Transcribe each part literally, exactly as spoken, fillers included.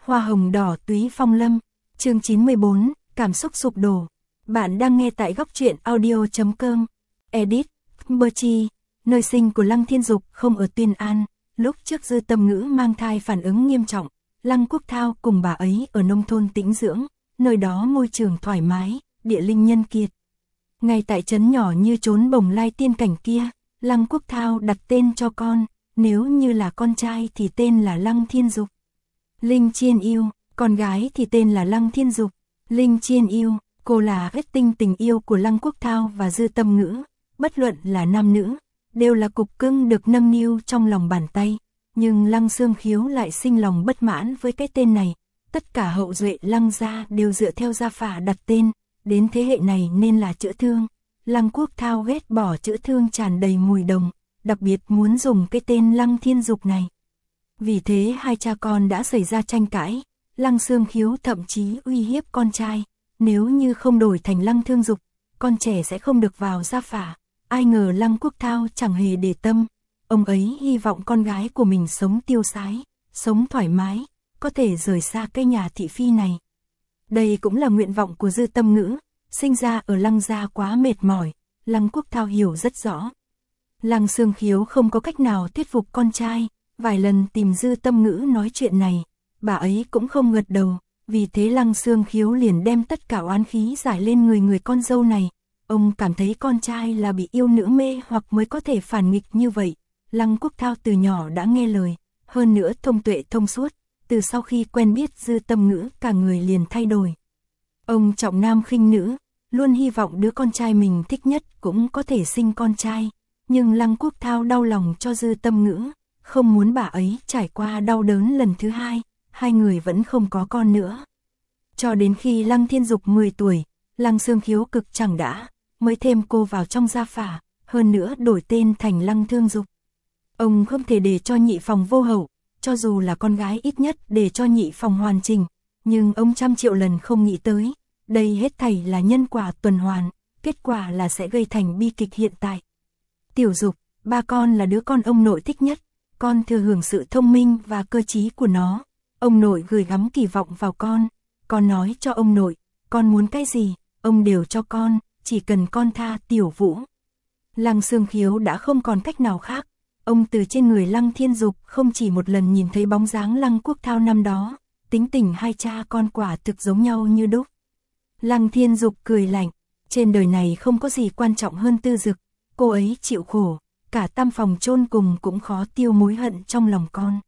Hoa hồng đỏ túy phong lâm, chương chín mươi bốn, cảm xúc sụp đổ. Bạn đang nghe tại góc truyện audio chấm com. Edit, Berchi, nơi sinh của Lăng Thiên Dục không ở Tuyên An. Lúc trước Dư Tâm Ngữ mang thai phản ứng nghiêm trọng, Lăng Quốc Thao cùng bà ấy ở nông thôn tĩnh dưỡng, nơi đó môi trường thoải mái, địa linh nhân kiệt. Ngay tại trấn nhỏ như trốn bồng lai tiên cảnh kia, Lăng Quốc Thao đặt tên cho con, nếu như là con trai thì tên là Lăng Thiên Dục. Linh Chiên Yêu, con gái thì tên là Lăng Thiên Dục. Linh Chiên Yêu, cô là kết tinh tình yêu của Lăng Quốc Thao và Dư Tâm Ngữ, bất luận là nam nữ, đều là cục cưng được nâng niu trong lòng bàn tay, nhưng Lăng Xương Khiếu lại sinh lòng bất mãn với cái tên này. Tất cả hậu duệ Lăng gia đều dựa theo gia phả đặt tên, đến thế hệ này nên là chữ Thương. Lăng Quốc Thao ghét bỏ chữ Thương tràn đầy mùi đồng, đặc biệt muốn dùng cái tên Lăng Thiên Dục này. Vì thế hai cha con đã xảy ra tranh cãi, Lăng Xương Khiếu thậm chí uy hiếp con trai, nếu như không đổi thành Lăng Thương Dục, con trẻ sẽ không được vào gia phả. Ai ngờ Lăng Quốc Thao chẳng hề để tâm, ông ấy hy vọng con gái của mình sống tiêu sái, sống thoải mái, có thể rời xa cái nhà thị phi này. Đây cũng là nguyện vọng của Dư Tâm Ngữ, sinh ra ở Lăng gia quá mệt mỏi, Lăng Quốc Thao hiểu rất rõ. Lăng Xương Khiếu không có cách nào thuyết phục con trai, vài lần tìm Dư Tâm Ngữ nói chuyện này, bà ấy cũng không gật đầu, vì thế Lăng Xương Khiếu liền đem tất cả oán khí giải lên người người con dâu này. Ông cảm thấy con trai là bị yêu nữ mê hoặc mới có thể phản nghịch như vậy. Lăng Quốc Thao từ nhỏ đã nghe lời, hơn nữa thông tuệ thông suốt, từ sau khi quen biết Dư Tâm Ngữ cả người liền thay đổi. Ông trọng nam khinh nữ, luôn hy vọng đứa con trai mình thích nhất cũng có thể sinh con trai, nhưng Lăng Quốc Thao đau lòng cho Dư Tâm Ngữ, không muốn bà ấy trải qua đau đớn lần thứ hai, hai người vẫn không có con nữa. Cho đến khi Lăng Thiên Dục mười tuổi, Lăng Xương Khiếu cực chẳng đã, mới thêm cô vào trong gia phả, hơn nữa đổi tên thành Lăng Thương Dục. Ông không thể để cho nhị phòng vô hậu, cho dù là con gái ít nhất để cho nhị phòng hoàn chỉnh, nhưng ông trăm triệu lần không nghĩ tới, đây hết thảy là nhân quả tuần hoàn, kết quả là sẽ gây thành bi kịch hiện tại. Tiểu Dục, ba con là đứa con ông nội thích nhất, con thừa hưởng sự thông minh và cơ trí của nó, ông nội gửi gắm kỳ vọng vào con, con nói cho ông nội, con muốn cái gì, ông đều cho con, chỉ cần con tha Tiểu Vũ. Lăng Xương Khiếu đã không còn cách nào khác, ông từ trên người Lăng Thiên Dục không chỉ một lần nhìn thấy bóng dáng Lăng Quốc Thao năm đó, tính tình hai cha con quả thực giống nhau như đúc. Lăng Thiên Dục cười lạnh, trên đời này không có gì quan trọng hơn Tư Dực, cô ấy chịu khổ, cả tam phòng chôn cùng cũng khó tiêu mối hận trong lòng con.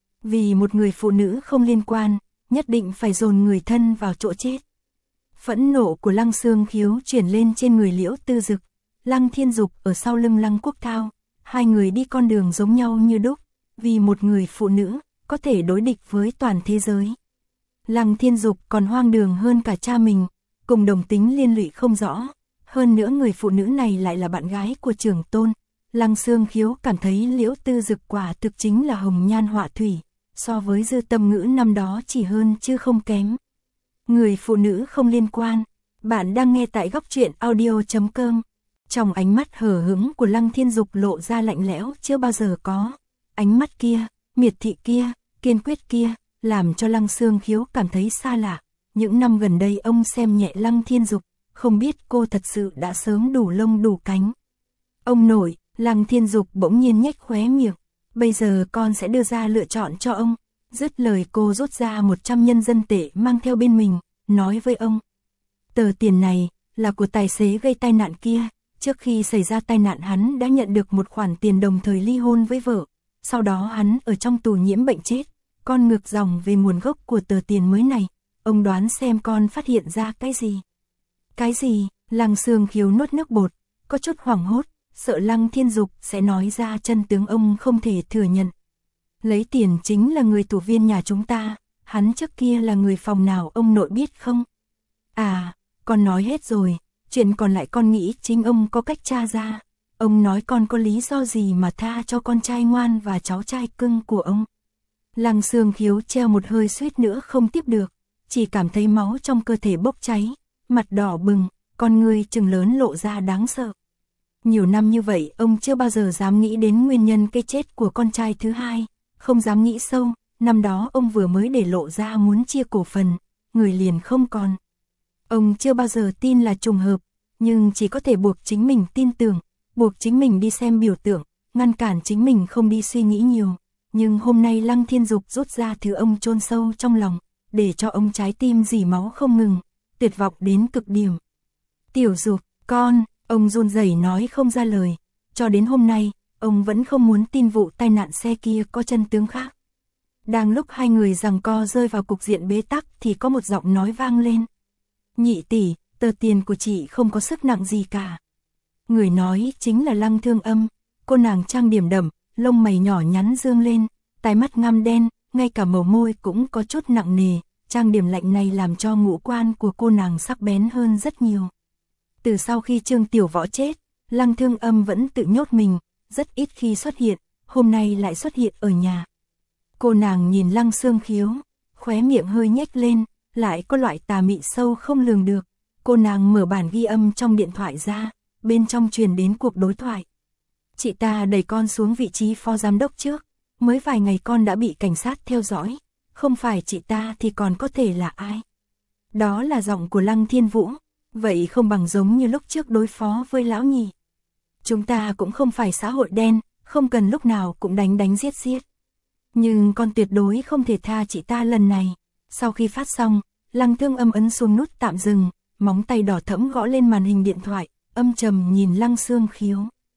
Vì một người phụ nữ không liên quan, nhất định phải dồn người thân vào chỗ chết. Phẫn nộ của Lăng Xương Khiếu chuyển lên trên người Liễu Tư Dực, Lăng Thiên Dục ở sau lưng Lăng Quốc Thao, hai người đi con đường giống nhau như đúc, vì một người phụ nữ có thể đối địch với toàn thế giới. Lăng Thiên Dục còn hoang đường hơn cả cha mình, cùng đồng tính liên lụy không rõ, hơn nữa người phụ nữ này lại là bạn gái của trưởng tôn. Lăng Xương Khiếu cảm thấy Liễu Tư Dực quả thực chính là hồng nhan họa thủy, so với Dư Tâm Ngữ năm đó chỉ hơn chứ không kém. Người phụ nữ không liên quan, bạn đang nghe tại góc truyện audio chấm com. Trong ánh mắt hờ hững của Lăng Thiên Dục lộ ra lạnh lẽo chưa bao giờ có. Ánh mắt kia, miệt thị kia, kiên quyết kia, làm cho Lăng Xương Khiếu cảm thấy xa lạ. Những năm gần đây ông xem nhẹ Lăng Thiên Dục, không biết cô thật sự đã sớm đủ lông đủ cánh. Ông nội, Lăng Thiên Dục bỗng nhiên nhếch khóe miệng, bây giờ con sẽ đưa ra lựa chọn cho ông. Dứt lời cô rút ra một trăm nhân dân tệ mang theo bên mình, nói với ông. Tờ tiền này là của tài xế gây tai nạn kia, trước khi xảy ra tai nạn hắn đã nhận được một khoản tiền đồng thời ly hôn với vợ, sau đó hắn ở trong tù nhiễm bệnh chết, con ngược dòng về nguồn gốc của tờ tiền mới này, ông đoán xem con phát hiện ra cái gì. Cái gì? Lăng Xương Khiếu nuốt nước bọt, có chút hoảng hốt, sợ Lăng Thiên Dục sẽ nói ra chân tướng ông không thể thừa nhận. Lấy tiền chính là người tù viên nhà chúng ta, hắn trước kia là người phòng nào ông nội biết không? À, con nói hết rồi, chuyện còn lại con nghĩ chính ông có cách tra ra. Ông nói con có lý do gì mà tha cho con trai ngoan và cháu trai cưng của ông. Lăng Xương Khiếu treo một hơi suýt nữa không tiếp được, chỉ cảm thấy máu trong cơ thể bốc cháy, mặt đỏ bừng, con ngươi trừng lớn lộ ra đáng sợ. Nhiều năm như vậy ông chưa bao giờ dám nghĩ đến nguyên nhân cái chết của con trai thứ hai, không dám nghĩ sâu, năm đó ông vừa mới để lộ ra muốn chia cổ phần, người liền không còn. Ông chưa bao giờ tin là trùng hợp, nhưng chỉ có thể buộc chính mình tin tưởng, buộc chính mình đi xem biểu tượng, ngăn cản chính mình không đi suy nghĩ nhiều. Nhưng hôm nay Lăng Thiên Dục rút ra thứ ông chôn sâu trong lòng, để cho ông trái tim rỉ máu không ngừng, tuyệt vọng đến cực điểm. Tiểu Dục, con, ông run rẩy nói không ra lời, cho đến hôm nay, ông vẫn không muốn tin vụ tai nạn xe kia có chân tướng khác. Đang lúc hai người giằng co rơi vào cục diện bế tắc thì có một giọng nói vang lên. Nhị tỷ, tờ tiền của chị không có sức nặng gì cả. Người nói chính là Lăng Thương Âm, cô nàng trang điểm đậm, lông mày nhỏ nhắn dương lên, tai mắt ngăm đen, ngay cả màu môi cũng có chút nặng nề, trang điểm lạnh này làm cho ngũ quan của cô nàng sắc bén hơn rất nhiều. Từ sau khi Trương Tiểu Võ chết, Lăng Thương Âm vẫn tự nhốt mình, rất ít khi xuất hiện, hôm nay lại xuất hiện ở nhà. Cô nàng nhìn Lăng Xương Khiếu, khóe miệng hơi nhếch lên, lại có loại tà mị sâu không lường được. Cô nàng mở bản ghi âm trong điện thoại ra, bên trong truyền đến cuộc đối thoại. Chị ta đẩy con xuống vị trí phó giám đốc trước, mới vài ngày con đã bị cảnh sát theo dõi, không phải chị ta thì còn có thể là ai? Đó là giọng của Lăng Thiên Vũ, vậy không bằng giống như lúc trước đối phó với lão nhị. Chúng ta cũng không phải xã hội đen, không cần lúc nào cũng đánh đánh giết giết. Nhưng con tuyệt đối không thể tha chị ta lần này. Sau khi phát xong, Lăng Thương Âm ấn xuống nút tạm dừng, móng tay đỏ thẫm gõ lên màn hình điện thoại, âm trầm nhìn Lăng Xương Khiếu.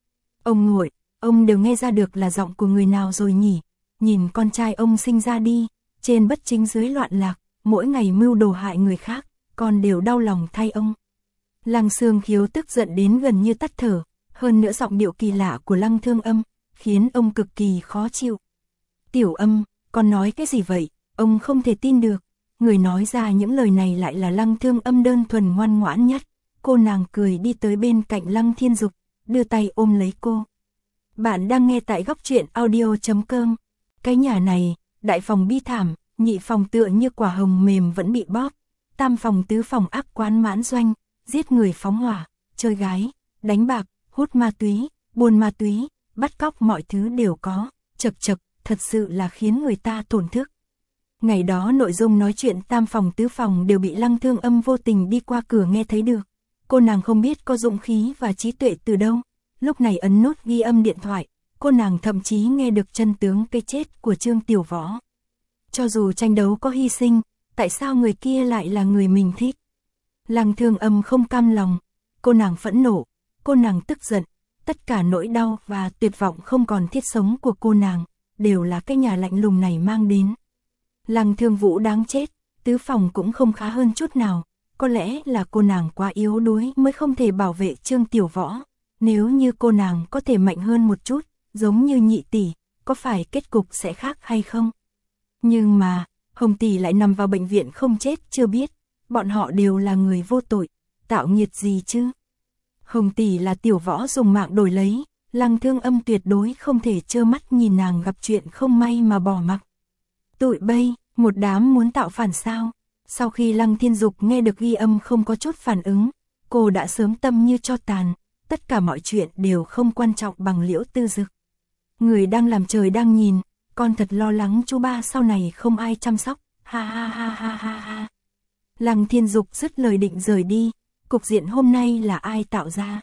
Ông nguội, ông đều nghe ra được là giọng của người nào rồi nhỉ? Nhìn con trai ông sinh ra đi, trên bất chính dưới loạn lạc, mỗi ngày mưu đồ hại người khác, con đều đau lòng thay ông. Lăng Xương Khiếu tức giận đến gần như tắt thở, hơn nữa giọng điệu kỳ lạ của Lăng Thương Âm, khiến ông cực kỳ khó chịu. Tiểu Âm, con nói cái gì vậy? Ông không thể tin được. Người nói ra những lời này lại là Lăng Thương Âm đơn thuần ngoan ngoãn nhất. Cô nàng cười đi tới bên cạnh Lăng Thiên Dục, đưa tay ôm lấy cô. Bạn đang nghe tại góc truyện audio chấm com. Cái nhà này, đại phòng bi thảm, nhị phòng tựa như quả hồng mềm vẫn bị bóp, tam phòng tứ phòng ác quán mãn doanh, giết người phóng hỏa, chơi gái, đánh bạc, hút ma túy, buôn ma túy, bắt cóc mọi thứ đều có, chật chật, thật sự là khiến người ta tổn thức. Ngày đó nội dung nói chuyện tam phòng tứ phòng đều bị Lăng Thương Âm vô tình đi qua cửa nghe thấy được. Cô nàng không biết có dũng khí và trí tuệ từ đâu. Lúc này ấn nút ghi âm điện thoại, cô nàng thậm chí nghe được chân tướng cái chết của Trương Tiểu Võ. Cho dù tranh đấu có hy sinh, tại sao người kia lại là người mình thích? Lăng Thương Âm không cam lòng, cô nàng phẫn nộ, cô nàng tức giận, tất cả nỗi đau và tuyệt vọng không còn thiết sống của cô nàng, đều là cái nhà lạnh lùng này mang đến. Lăng Thương Vũ đáng chết, tứ phòng cũng không khá hơn chút nào, có lẽ là cô nàng quá yếu đuối mới không thể bảo vệ Trương Tiểu Võ. Nếu như cô nàng có thể mạnh hơn một chút, giống như nhị tỷ, có phải kết cục sẽ khác hay không? Nhưng mà, Hồng tỷ lại nằm vào bệnh viện không chết chưa biết, bọn họ đều là người vô tội, tạo nghiệt gì chứ? Hồng tỷ là Tiểu Võ dùng mạng đổi lấy, Lăng Thương Âm tuyệt đối không thể trơ mắt nhìn nàng gặp chuyện không may mà bỏ mặc. Tụi bây, một đám muốn tạo phản sao? Sau khi Lăng Thiên Dục nghe được ghi âm không có chút phản ứng, cô đã sớm tâm như tro tàn, tất cả mọi chuyện đều không quan trọng bằng Liễu Tư Dực. Người đang làm trời đang nhìn, con thật lo lắng chú ba sau này không ai chăm sóc, ha ha ha ha ha ha. Lăng Thiên Dục dứt lời định rời đi, cục diện hôm nay là ai tạo ra?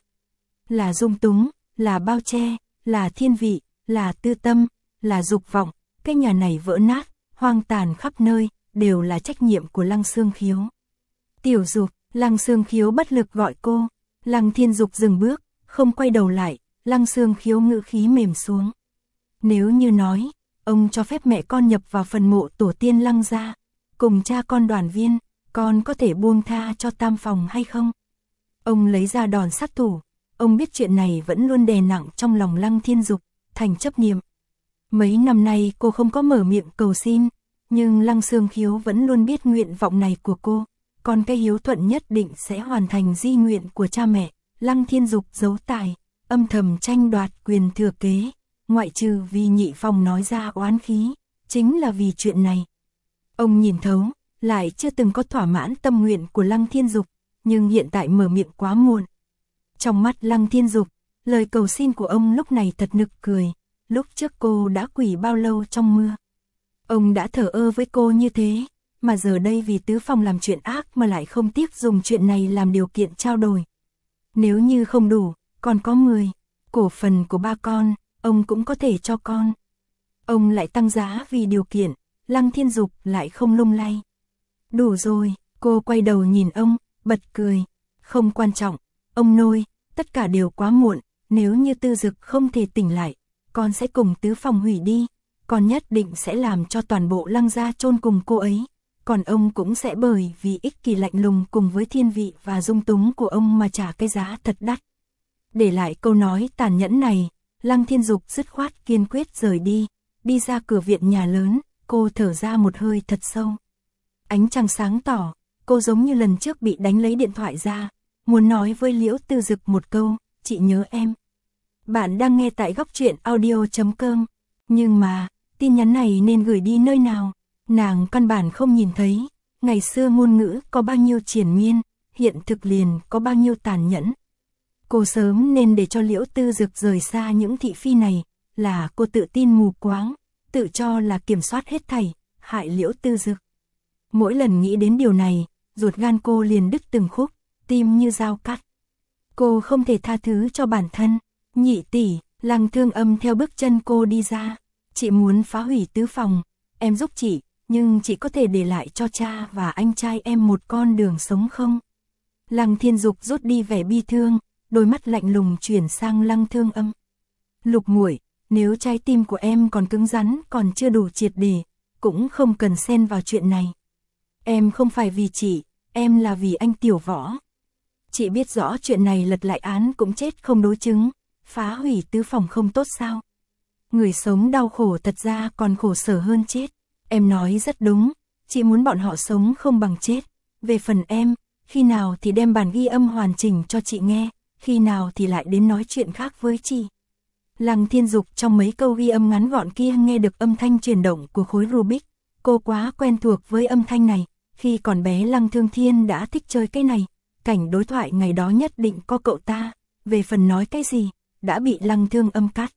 Là Dung Túng, là Bao Che, là Thiên Vị, là Tư Tâm, là Dục Vọng, cái nhà này vỡ nát, hoang tàn khắp nơi, đều là trách nhiệm của Lăng Xương Khiếu. Tiểu Dục, Lăng Xương Khiếu bất lực gọi cô, Lăng Thiên Dục dừng bước, không quay đầu lại, Lăng Xương Khiếu ngữ khí mềm xuống. Nếu như nói, ông cho phép mẹ con nhập vào phần mộ tổ tiên Lăng gia, cùng cha con đoàn viên, con có thể buông tha cho tam phòng hay không? Ông lấy ra đòn sát thủ, ông biết chuyện này vẫn luôn đè nặng trong lòng Lăng Thiên Dục, thành chấp niệm. Mấy năm nay cô không có mở miệng cầu xin, nhưng Lăng Xương Khiếu vẫn luôn biết nguyện vọng này của cô, còn cái hiếu thuận nhất định sẽ hoàn thành di nguyện của cha mẹ. Lăng Thiên Dục giấu tài, âm thầm tranh đoạt quyền thừa kế, ngoại trừ vì nhị phòng nói ra oán khí, chính là vì chuyện này. Ông nhìn thấu, lại chưa từng có thỏa mãn tâm nguyện của Lăng Thiên Dục, nhưng hiện tại mở miệng quá muộn. Trong mắt Lăng Thiên Dục, lời cầu xin của ông lúc này thật nực cười, lúc trước cô đã quỳ bao lâu trong mưa. Ông đã thờ ơ với cô như thế, mà giờ đây vì Tứ Phong làm chuyện ác mà lại không tiếc dùng chuyện này làm điều kiện trao đổi. Nếu như không đủ, còn có mười cổ phần của ba con, ông cũng có thể cho con. Ông lại tăng giá vì điều kiện, Lăng Thiên Dục lại không lung lay. Đủ rồi, cô quay đầu nhìn ông, bật cười. Không quan trọng, ông nội, tất cả đều quá muộn, nếu như Tư Dực không thể tỉnh lại, con sẽ cùng Tứ Phong hủy đi, con nhất định sẽ làm cho toàn bộ Lăng gia chôn cùng cô ấy. Còn ông cũng sẽ bởi vì ích kỷ lạnh lùng cùng với thiên vị và dung túng của ông mà trả cái giá thật đắt. Để lại câu nói tàn nhẫn này, Lăng Thiên Dục dứt khoát kiên quyết rời đi, đi ra cửa viện nhà lớn, cô thở ra một hơi thật sâu. Ánh trăng sáng tỏ, cô giống như lần trước bị đánh lấy điện thoại ra, muốn nói với Liễu Tư Dực một câu, chị nhớ em. Bạn đang nghe tại góc truyện audio chấm com, nhưng mà, tin nhắn này nên gửi đi nơi nào? Nàng căn bản không nhìn thấy, ngày xưa ngôn ngữ có bao nhiêu triền miên, hiện thực liền có bao nhiêu tàn nhẫn. Cô sớm nên để cho Liễu Tư Dực rời xa những thị phi này, là cô tự tin mù quáng, tự cho là kiểm soát hết thảy, hại Liễu Tư Dực. Mỗi lần nghĩ đến điều này, ruột gan cô liền đứt từng khúc, tim như dao cắt. Cô không thể tha thứ cho bản thân. Nhị tỷ, Lăng Thương Âm theo bước chân cô đi ra. Chị muốn phá hủy Tứ Phòng, em giúp chị, nhưng chị có thể để lại cho cha và anh trai em một con đường sống không? Lăng Thiên Dục rút đi vẻ bi thương, đôi mắt lạnh lùng chuyển sang Lăng Thương Âm. Lục muội, nếu trái tim của em còn cứng rắn, còn chưa đủ triệt để, cũng không cần xen vào chuyện này. Em không phải vì chị, em là vì anh Tiểu Võ. Chị biết rõ chuyện này lật lại án cũng chết không đối chứng, phá hủy Tứ Phòng không tốt sao? Người sống đau khổ thật ra còn khổ sở hơn chết. Em nói rất đúng, chị muốn bọn họ sống không bằng chết. Về phần em, khi nào thì đem bản ghi âm hoàn chỉnh cho chị nghe, khi nào thì lại đến nói chuyện khác với chị. Lăng Thiên Dục trong mấy câu ghi âm ngắn gọn kia nghe được âm thanh chuyển động của khối Rubik. Cô quá quen thuộc với âm thanh này, khi còn bé Lăng Thương Thiên đã thích chơi cái này. Cảnh đối thoại ngày đó nhất định có cậu ta, về phần nói cái gì, đã bị Lăng Thương Âm cắt.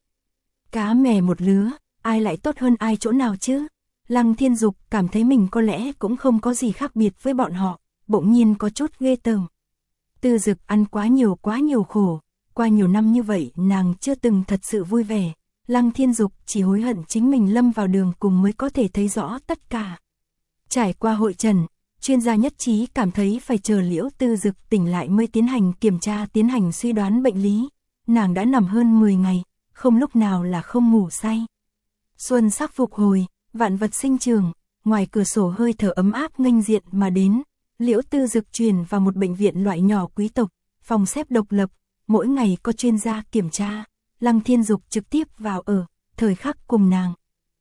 Cá mè một lứa, ai lại tốt hơn ai chỗ nào chứ? Lăng Thiên Dục cảm thấy mình có lẽ cũng không có gì khác biệt với bọn họ, bỗng nhiên có chút ghê tởm. Tư Dực ăn quá nhiều quá nhiều khổ, qua nhiều năm như vậy nàng chưa từng thật sự vui vẻ. Lăng Thiên Dục chỉ hối hận chính mình lâm vào đường cùng mới có thể thấy rõ tất cả. Trải qua hội trần, chuyên gia nhất trí cảm thấy phải chờ Liễu Tư Dực tỉnh lại mới tiến hành kiểm tra, tiến hành suy đoán bệnh lý. Nàng đã nằm hơn mười ngày, không lúc nào là không ngủ say. Xuân sắc phục hồi, vạn vật sinh trường, ngoài cửa sổ hơi thở ấm áp nghênh diện mà đến. Liễu Tư Dực truyền vào một bệnh viện loại nhỏ quý tộc, phòng xếp độc lập, mỗi ngày có chuyên gia kiểm tra. Lăng Thiên Dục trực tiếp vào ở, thời khắc cùng nàng.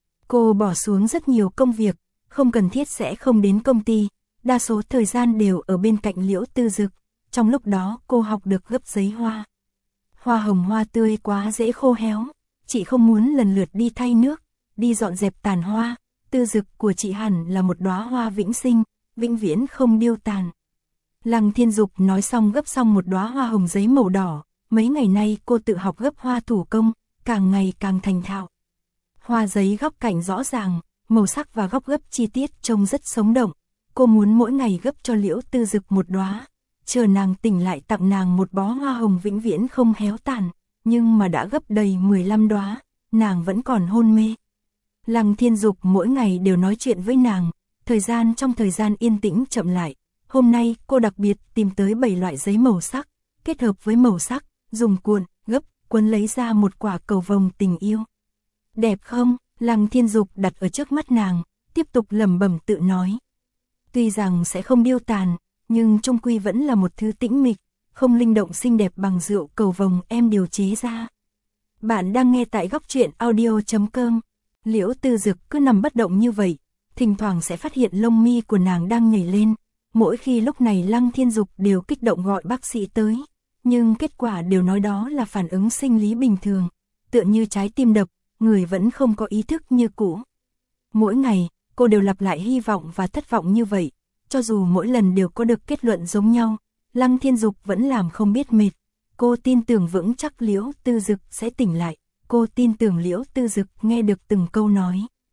Cô bỏ xuống rất nhiều công việc, không cần thiết sẽ không đến công ty, đa số thời gian đều ở bên cạnh Liễu Tư Dực. Trong lúc đó cô học được gấp giấy hoa. Hoa hồng hoa tươi quá dễ khô héo, chị không muốn lần lượt đi thay nước, đi dọn dẹp tàn hoa. Tư Dực của chị hẳn là một đóa hoa vĩnh sinh, vĩnh viễn không điêu tàn. Lăng Thiên Dục nói xong gấp xong một đóa hoa hồng giấy màu đỏ. Mấy ngày nay cô tự học gấp hoa thủ công, càng ngày càng thành thạo. Hoa giấy góc cạnh rõ ràng, màu sắc và góc gấp chi tiết trông rất sống động. Cô muốn mỗi ngày gấp cho Liễu Tư Dực một đóa, chờ nàng tỉnh lại tặng nàng một bó hoa hồng vĩnh viễn không héo tàn, nhưng mà đã gấp đầy mười lăm đóa, nàng vẫn còn hôn mê. Lăng Thiên Dục mỗi ngày đều nói chuyện với nàng, thời gian trong thời gian yên tĩnh chậm lại. Hôm nay cô đặc biệt tìm tới bảy loại giấy màu sắc, kết hợp với màu sắc, dùng cuộn, gấp, quấn lấy ra một quả cầu vồng tình yêu. Đẹp không? Lăng Thiên Dục đặt ở trước mắt nàng, tiếp tục lẩm bẩm tự nói. Tuy rằng sẽ không điêu tàn, nhưng chung quy vẫn là một thứ tĩnh mịch, không linh động xinh đẹp bằng rượu cầu vồng em điều chế ra. Bạn đang nghe tại góc truyện audio chấm com. Liễu Tư Dực cứ nằm bất động như vậy, thỉnh thoảng sẽ phát hiện lông mi của nàng đang nhảy lên. Mỗi khi lúc này Lăng Thiên Dục đều kích động gọi bác sĩ tới, nhưng kết quả đều nói đó là phản ứng sinh lý bình thường, tựa như trái tim đập, người vẫn không có ý thức như cũ. Mỗi ngày, cô đều lặp lại hy vọng và thất vọng như vậy, cho dù mỗi lần đều có được kết luận giống nhau, Lăng Thiên Dục vẫn làm không biết mệt. Cô tin tưởng vững chắc Liễu Tư Dực sẽ tỉnh lại, cô tin tưởng Liễu Tư Dực nghe được từng câu nói.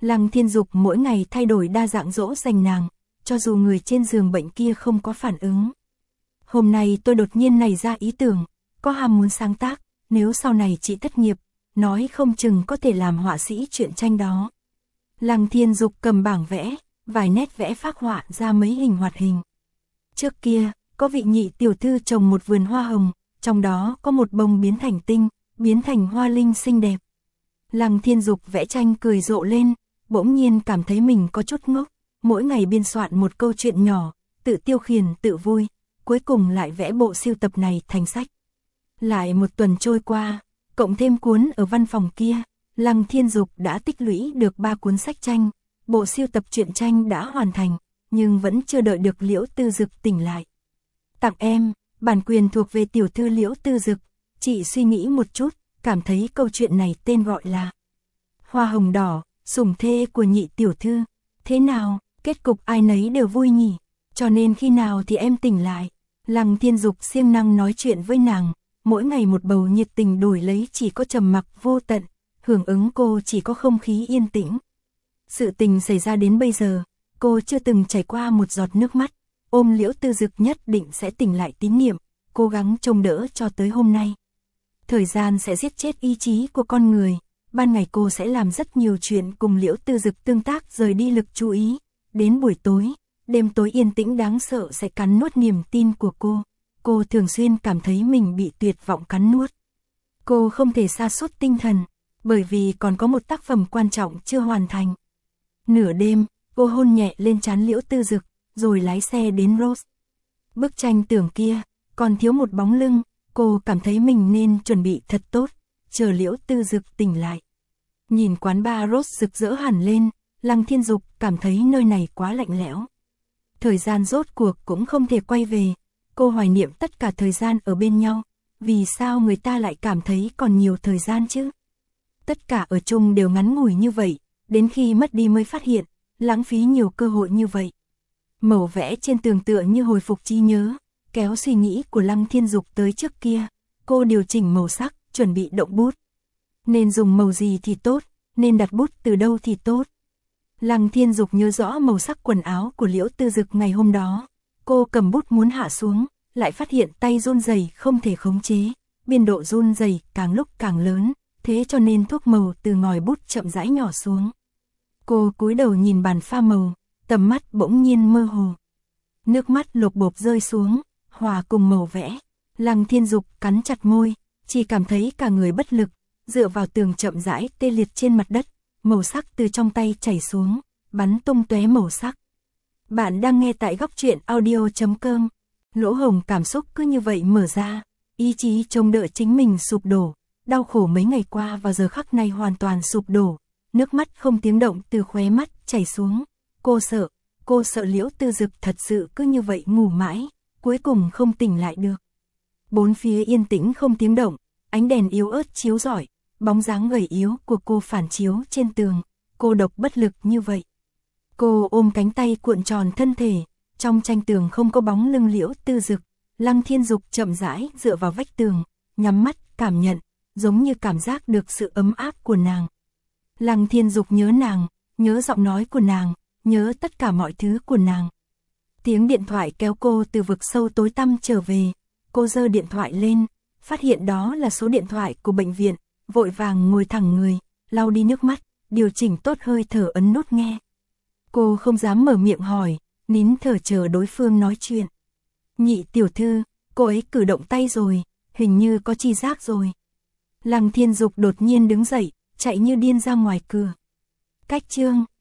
Lăng Thiên Dục mỗi ngày thay đổi đa dạng dỗ dành nàng, cho dù người trên giường bệnh kia không có phản ứng. Hôm nay tôi đột nhiên nảy ra ý tưởng, có ham muốn sáng tác, nếu sau này chị thất nghiệp, nói không chừng có thể làm họa sĩ truyện tranh đó. Lăng Thiên Dục cầm bảng vẽ, vài nét vẽ phác họa ra mấy hình hoạt hình. Trước kia, có vị nhị tiểu thư trồng một vườn hoa hồng, trong đó có một bông biến thành tinh, biến thành hoa linh xinh đẹp. Lăng Thiên Dục vẽ tranh cười rộ lên, bỗng nhiên cảm thấy mình có chút ngốc, mỗi ngày biên soạn một câu chuyện nhỏ, tự tiêu khiển tự vui, cuối cùng lại vẽ bộ sưu tập này thành sách. Lại một tuần trôi qua, cộng thêm cuốn ở văn phòng kia, Lăng Thiên Dục đã tích lũy được ba cuốn sách tranh, bộ sưu tập truyện tranh đã hoàn thành, nhưng vẫn chưa đợi được Liễu Tư Dực tỉnh lại. Tặng em, bản quyền thuộc về tiểu thư Liễu Tư Dực, chị suy nghĩ một chút, cảm thấy câu chuyện này tên gọi là Hoa hồng đỏ, sủng thê của nhị tiểu thư. Thế nào, kết cục ai nấy đều vui nhỉ, cho nên khi nào thì em tỉnh lại. Lăng Thiên Dục siêng năng nói chuyện với nàng, mỗi ngày một bầu nhiệt tình đổi lấy chỉ có trầm mặc vô tận, hưởng ứng cô chỉ có không khí yên tĩnh. Sự tình xảy ra đến bây giờ, cô chưa từng chảy qua một giọt nước mắt, ôm Liễu Tư Dực nhất định sẽ tỉnh lại tín niệm, cố gắng trông đỡ cho tới hôm nay. Thời gian sẽ giết chết ý chí của con người, ban ngày cô sẽ làm rất nhiều chuyện cùng Liễu Tư Dực tương tác rời đi lực chú ý, đến buổi tối, đêm tối yên tĩnh đáng sợ sẽ cắn nuốt niềm tin của cô, cô thường xuyên cảm thấy mình bị tuyệt vọng cắn nuốt. Cô không thể sa sút tinh thần, bởi vì còn có một tác phẩm quan trọng chưa hoàn thành. Nửa đêm, cô hôn nhẹ lên trán Liễu Tư Dực, rồi lái xe đến Rose. Bức tranh tưởng kia, còn thiếu một bóng lưng, cô cảm thấy mình nên chuẩn bị thật tốt, chờ Liễu Tư Dực tỉnh lại. Nhìn quán bar Rose rực rỡ hẳn lên, Lăng Thiên Dục cảm thấy nơi này quá lạnh lẽo. Thời gian rốt cuộc cũng không thể quay về, cô hoài niệm tất cả thời gian ở bên nhau, vì sao người ta lại cảm thấy còn nhiều thời gian chứ? Tất cả ở chung đều ngắn ngủi như vậy, đến khi mất đi mới phát hiện, lãng phí nhiều cơ hội như vậy. Màu vẽ trên tường tựa như hồi phục trí nhớ, kéo suy nghĩ của Lăng Thiên Dục tới trước kia, cô điều chỉnh màu sắc, chuẩn bị động bút. Nên dùng màu gì thì tốt, nên đặt bút từ đâu thì tốt. Lăng Thiên Dục nhớ rõ màu sắc quần áo của Liễu Tư Dực ngày hôm đó, cô cầm bút muốn hạ xuống, lại phát hiện tay run rẩy không thể khống chế, biên độ run rẩy càng lúc càng lớn, thế cho nên thuốc màu từ ngòi bút chậm rãi nhỏ xuống. Cô cúi đầu nhìn bàn pha màu, tầm mắt bỗng nhiên mơ hồ. Nước mắt lộp bộp rơi xuống, hòa cùng màu vẽ. Lăng Thiên Dục cắn chặt môi, chỉ cảm thấy cả người bất lực, dựa vào tường chậm rãi tê liệt trên mặt đất, màu sắc từ trong tay chảy xuống, bắn tung tóe màu sắc. Bạn đang nghe tại góc truyện audio chấm com. Lỗ hổng cảm xúc cứ như vậy mở ra, ý chí trông đợi chính mình sụp đổ, đau khổ mấy ngày qua vào giờ khắc này hoàn toàn sụp đổ, nước mắt không tiếng động từ khóe mắt chảy xuống. Cô sợ, cô sợ Liễu Tư Dực thật sự cứ như vậy ngủ mãi, cuối cùng không tỉnh lại được. Bốn phía yên tĩnh không tiếng động, ánh đèn yếu ớt chiếu rọi, bóng dáng gầy yếu của cô phản chiếu trên tường, cô độc bất lực như vậy. Cô ôm cánh tay cuộn tròn thân thể, trong tranh tường không có bóng lưng Liễu Tư Dực. Lăng Thiên Dục chậm rãi dựa vào vách tường, nhắm mắt cảm nhận, giống như cảm giác được sự ấm áp của nàng. Lăng Thiên Dục nhớ nàng, nhớ giọng nói của nàng, nhớ tất cả mọi thứ của nàng. Tiếng điện thoại kéo cô từ vực sâu tối tăm trở về, cô giơ điện thoại lên, phát hiện đó là số điện thoại của bệnh viện, vội vàng ngồi thẳng người, lau đi nước mắt, điều chỉnh tốt hơi thở ấn nút nghe. Cô không dám mở miệng hỏi, nín thở chờ đối phương nói chuyện. Nhị tiểu thư, cô ấy cử động tay rồi, hình như có chi giác rồi. Lăng Thiên Dục đột nhiên đứng dậy, chạy như điên ra ngoài cửa. Cách chương